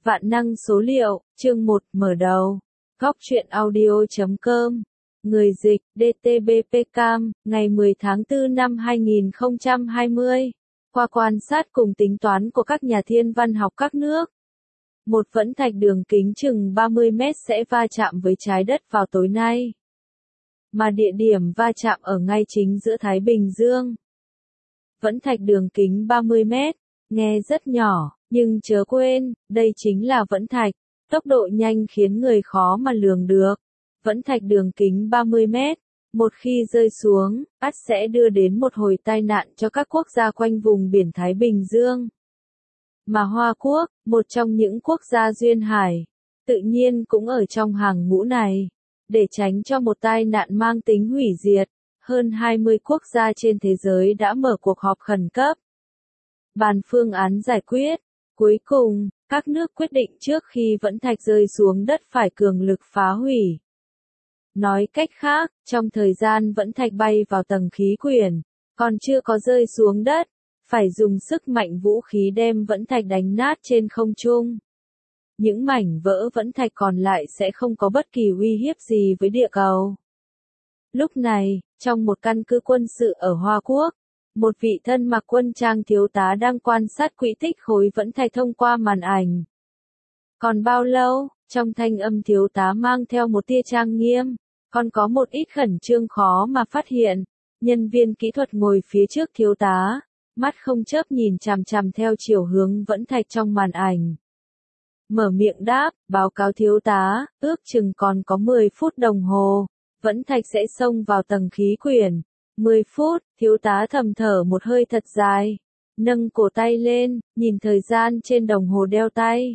Vạn năng số liệu, chương 1 mở đầu. Góc truyện audio.com. Người dịch, DTBP Cam, ngày 10 tháng 4 năm 2020. Qua quan sát cùng tính toán của các nhà thiên văn học các nước, một vẫn thạch đường kính chừng 30 mét sẽ va chạm với trái đất vào tối nay. Mà địa điểm va chạm ở ngay chính giữa Thái Bình Dương. Vẫn thạch đường kính 30 mét, nghe rất nhỏ, nhưng chớ quên, đây chính là vẫn thạch, tốc độ nhanh khiến người khó mà lường được. Vẫn thạch đường kính 30 mét, một khi rơi xuống, ắt sẽ đưa đến một hồi tai nạn cho các quốc gia quanh vùng biển Thái Bình Dương. Mà Hoa Quốc, một trong những quốc gia duyên hải, tự nhiên cũng ở trong hàng ngũ này. Để tránh cho một tai nạn mang tính hủy diệt, hơn 20 quốc gia trên thế giới đã mở cuộc họp khẩn cấp. Bàn phương án giải quyết. Cuối cùng, các nước quyết định trước khi vẫn thạch rơi xuống đất phải cường lực phá hủy. Nói cách khác, trong thời gian vẫn thạch bay vào tầng khí quyển, còn chưa có rơi xuống đất, phải dùng sức mạnh vũ khí đem vẫn thạch đánh nát trên không trung. Những mảnh vỡ vẫn thạch còn lại sẽ không có bất kỳ uy hiếp gì với địa cầu. Lúc này, trong một căn cứ quân sự ở Hoa Quốc, một vị thân mặc quân trang thiếu tá đang quan sát quỹ tích khối vẫn thạch thông qua màn ảnh. Còn bao lâu? Trong thanh âm thiếu tá mang theo một tia trang nghiêm, còn có một ít khẩn trương khó mà phát hiện. Nhân viên kỹ thuật ngồi phía trước thiếu tá, mắt không chớp nhìn chằm chằm theo chiều hướng vẫn thạch trong màn ảnh. Mở miệng đáp, báo cáo thiếu tá, ước chừng còn có 10 phút đồng hồ, vẫn thạch sẽ xông vào tầng khí quyển. 10 phút, thiếu tá thầm thở một hơi thật dài, nâng cổ tay lên, nhìn thời gian trên đồng hồ đeo tay.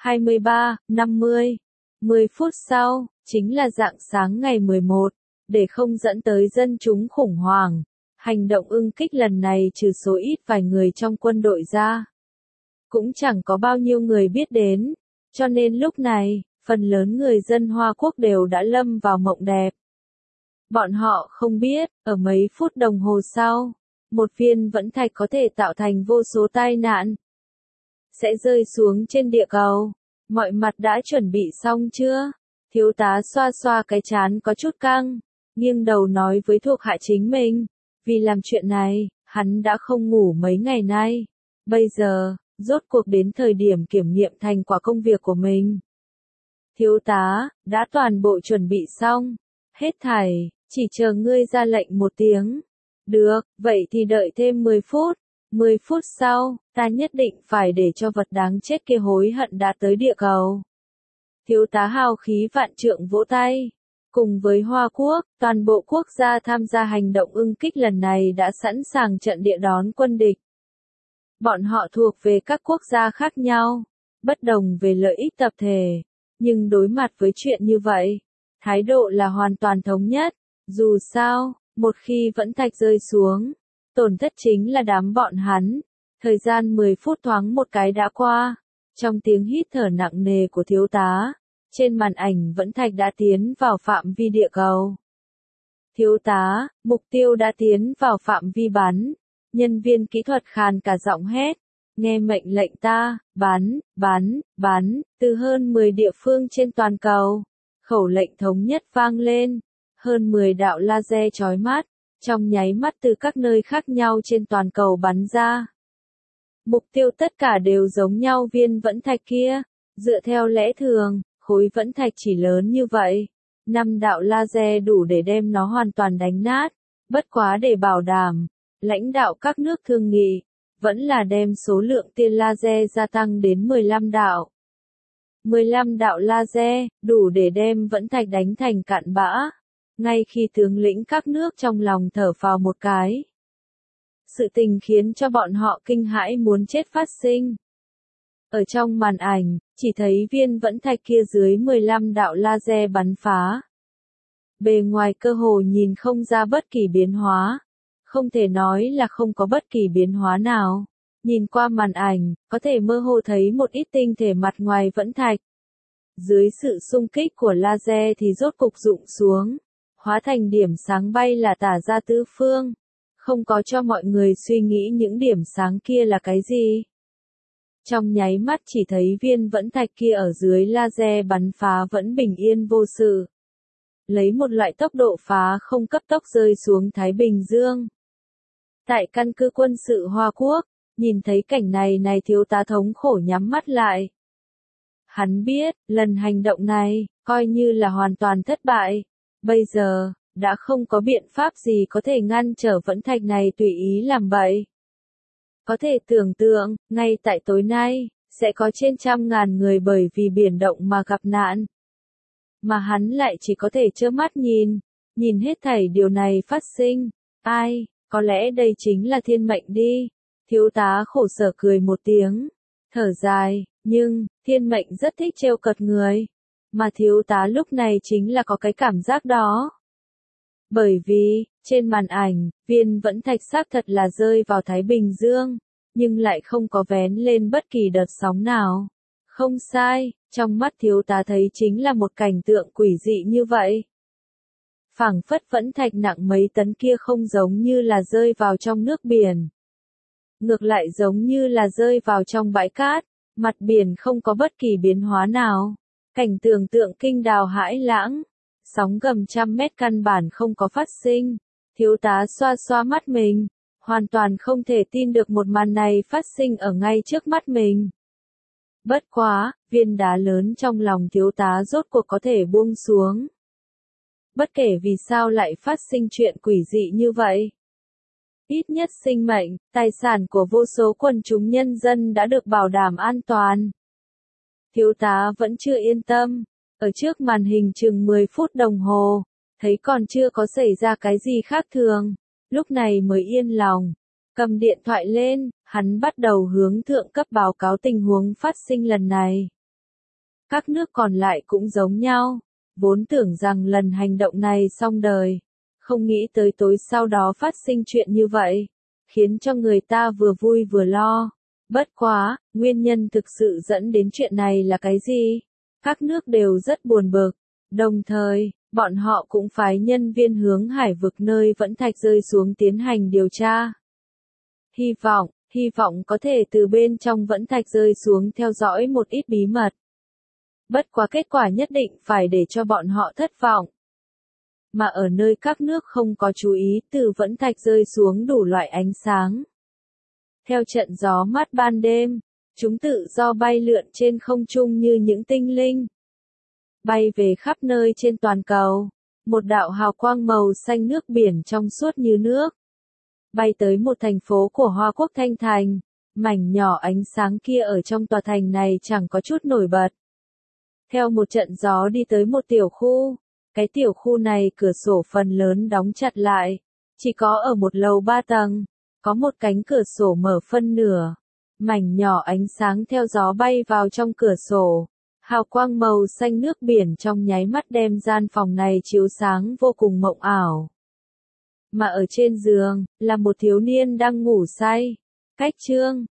23:50. 10 phút sau, chính là rạng sáng ngày 11, để không dẫn tới dân chúng khủng hoảng. Hành động ưng kích lần này trừ số ít vài người trong quân đội ra, cũng chẳng có bao nhiêu người biết đến, cho nên lúc này, phần lớn người dân Hoa Quốc đều đã lâm vào mộng đẹp. Bọn họ không biết, ở mấy phút đồng hồ sau, một viên vẫn thạch có thể tạo thành vô số tai nạn, sẽ rơi xuống trên địa cầu. Mọi mặt đã chuẩn bị xong chưa? Thiếu tá xoa xoa cái trán có chút căng, nghiêng đầu nói với thuộc hạ chính mình. Vì làm chuyện này, hắn đã không ngủ mấy ngày nay. Bây giờ, rốt cuộc đến thời điểm kiểm nghiệm thành quả công việc của mình. Thiếu tá, đã toàn bộ chuẩn bị xong. Hết thảy, chỉ chờ ngươi ra lệnh một tiếng. Được, vậy thì đợi thêm 10 phút. 10 phút sau, ta nhất định phải để cho vật đáng chết kia hối hận đã tới địa cầu. Thiếu tá hào khí vạn trượng vỗ tay. Cùng với Hoa Quốc, toàn bộ quốc gia tham gia hành động ưng kích lần này đã sẵn sàng trận địa đón quân địch. Bọn họ thuộc về các quốc gia khác nhau, bất đồng về lợi ích tập thể, nhưng đối mặt với chuyện như vậy, thái độ là hoàn toàn thống nhất. Dù sao, một khi vẫn thạch rơi xuống, tổn thất chính là đám bọn hắn. Thời gian 10 phút thoáng một cái đã qua, trong tiếng hít thở nặng nề của thiếu tá, trên màn ảnh vẫn thạch đã tiến vào phạm vi địa cầu. Thiếu tá, mục tiêu đã tiến vào phạm vi bắn. Nhân viên kỹ thuật khàn cả giọng hét. Nghe mệnh lệnh ta, bắn, từ hơn 10 địa phương trên toàn cầu. Khẩu lệnh thống nhất vang lên. Hơn 10 đạo laser chói mắt, trong nháy mắt từ các nơi khác nhau trên toàn cầu bắn ra. Mục tiêu tất cả đều giống nhau viên vẫn thạch kia. Dựa theo lẽ thường, khối vẫn thạch chỉ lớn như vậy. 5 đạo laser đủ để đem nó hoàn toàn đánh nát. Bất quá để bảo đảm, lãnh đạo các nước thương nghị, vẫn là đem số lượng tia laser gia tăng đến 15 đạo. 15 đạo laser, đủ để đem vẫn thạch đánh thành cặn bã. Ngay khi tướng lĩnh các nước trong lòng thở phào một cái. Sự tình khiến cho bọn họ kinh hãi muốn chết phát sinh. Ở trong màn ảnh, chỉ thấy viên vẫn thạch kia dưới 15 đạo laser bắn phá. Bề ngoài cơ hồ nhìn không ra bất kỳ biến hóa. Không thể nói là không có bất kỳ biến hóa nào. Nhìn qua màn ảnh, có thể mơ hồ thấy một ít tinh thể mặt ngoài vẫn thạch. Dưới sự xung kích của laser thì rốt cục rụng xuống, hóa thành điểm sáng bay là tả ra tứ phương. Không có cho mọi người suy nghĩ những điểm sáng kia là cái gì. Trong nháy mắt chỉ thấy viên vẫn thạch kia ở dưới laser bắn phá vẫn bình yên vô sự. Lấy một loại tốc độ phá không cấp tốc rơi xuống Thái Bình Dương. Tại căn cứ quân sự Hoa Quốc, nhìn thấy cảnh này thiếu tá thống khổ nhắm mắt lại. Hắn biết, lần hành động này, coi như là hoàn toàn thất bại. Bây giờ, đã không có biện pháp gì có thể ngăn trở vẫn thạch này tùy ý làm bậy. Có thể tưởng tượng, ngay tại tối nay, sẽ có trên 100.000 người bởi vì biển động mà gặp nạn. Mà hắn lại chỉ có thể trơ mắt nhìn hết thảy điều này phát sinh. Ai, có lẽ đây chính là thiên mệnh đi. Thiếu tá khổ sở cười một tiếng, thở dài, nhưng, thiên mệnh rất thích trêu cợt người. Mà thiếu tá lúc này chính là có cái cảm giác đó. Bởi vì, trên màn ảnh, viên vẫn thạch xác thật là rơi vào Thái Bình Dương, nhưng lại không có vén lên bất kỳ đợt sóng nào. Không sai, trong mắt thiếu tá thấy chính là một cảnh tượng quỷ dị như vậy. Phảng phất vẫn thạch nặng mấy tấn kia không giống như là rơi vào trong nước biển. Ngược lại giống như là rơi vào trong bãi cát, mặt biển không có bất kỳ biến hóa nào. Cảnh tưởng tượng kinh đào hãi lãng. Sóng gầm 100 mét căn bản không có phát sinh. Thiếu tá xoa xoa mắt mình, hoàn toàn không thể tin được một màn này phát sinh ở ngay trước mắt mình. Bất quá, viên đá lớn trong lòng thiếu tá rốt cuộc có thể buông xuống. Bất kể vì sao lại phát sinh chuyện quỷ dị như vậy. Ít nhất sinh mệnh, tài sản của vô số quần chúng nhân dân đã được bảo đảm an toàn. Thiếu tá vẫn chưa yên tâm. Ở trước màn hình chừng 10 phút đồng hồ, thấy còn chưa có xảy ra cái gì khác thường, lúc này mới yên lòng. Cầm điện thoại lên, hắn bắt đầu hướng thượng cấp báo cáo tình huống phát sinh lần này. Các nước còn lại cũng giống nhau, vốn tưởng rằng lần hành động này xong đời, không nghĩ tới tối sau đó phát sinh chuyện như vậy, khiến cho người ta vừa vui vừa lo. Bất quá, nguyên nhân thực sự dẫn đến chuyện này là cái gì? Các nước đều rất buồn bực, đồng thời, bọn họ cũng phái nhân viên hướng hải vực nơi vẫn thạch rơi xuống tiến hành điều tra. Hy vọng có thể từ bên trong vẫn thạch rơi xuống theo dõi một ít bí mật. Bất quá kết quả nhất định phải để cho bọn họ thất vọng. Mà ở nơi các nước không có chú ý từ vẫn thạch rơi xuống đủ loại ánh sáng. Theo trận gió mát ban đêm, chúng tự do bay lượn trên không trung như những tinh linh. Bay về khắp nơi trên toàn cầu. Một đạo hào quang màu xanh nước biển trong suốt như nước. Bay tới một thành phố của Hoa Quốc Thanh Thành. Mảnh nhỏ ánh sáng kia ở trong tòa thành này chẳng có chút nổi bật. Theo một trận gió đi tới một tiểu khu. Cái tiểu khu này cửa sổ phần lớn đóng chặt lại. Chỉ có ở một lầu 3 tầng. Có một cánh cửa sổ mở phân nửa. Mảnh nhỏ ánh sáng theo gió bay vào trong cửa sổ. Hào quang màu xanh nước biển trong nháy mắt đem gian phòng này chiếu sáng vô cùng mộng ảo. Mà ở trên giường, là một thiếu niên đang ngủ say. Cách chương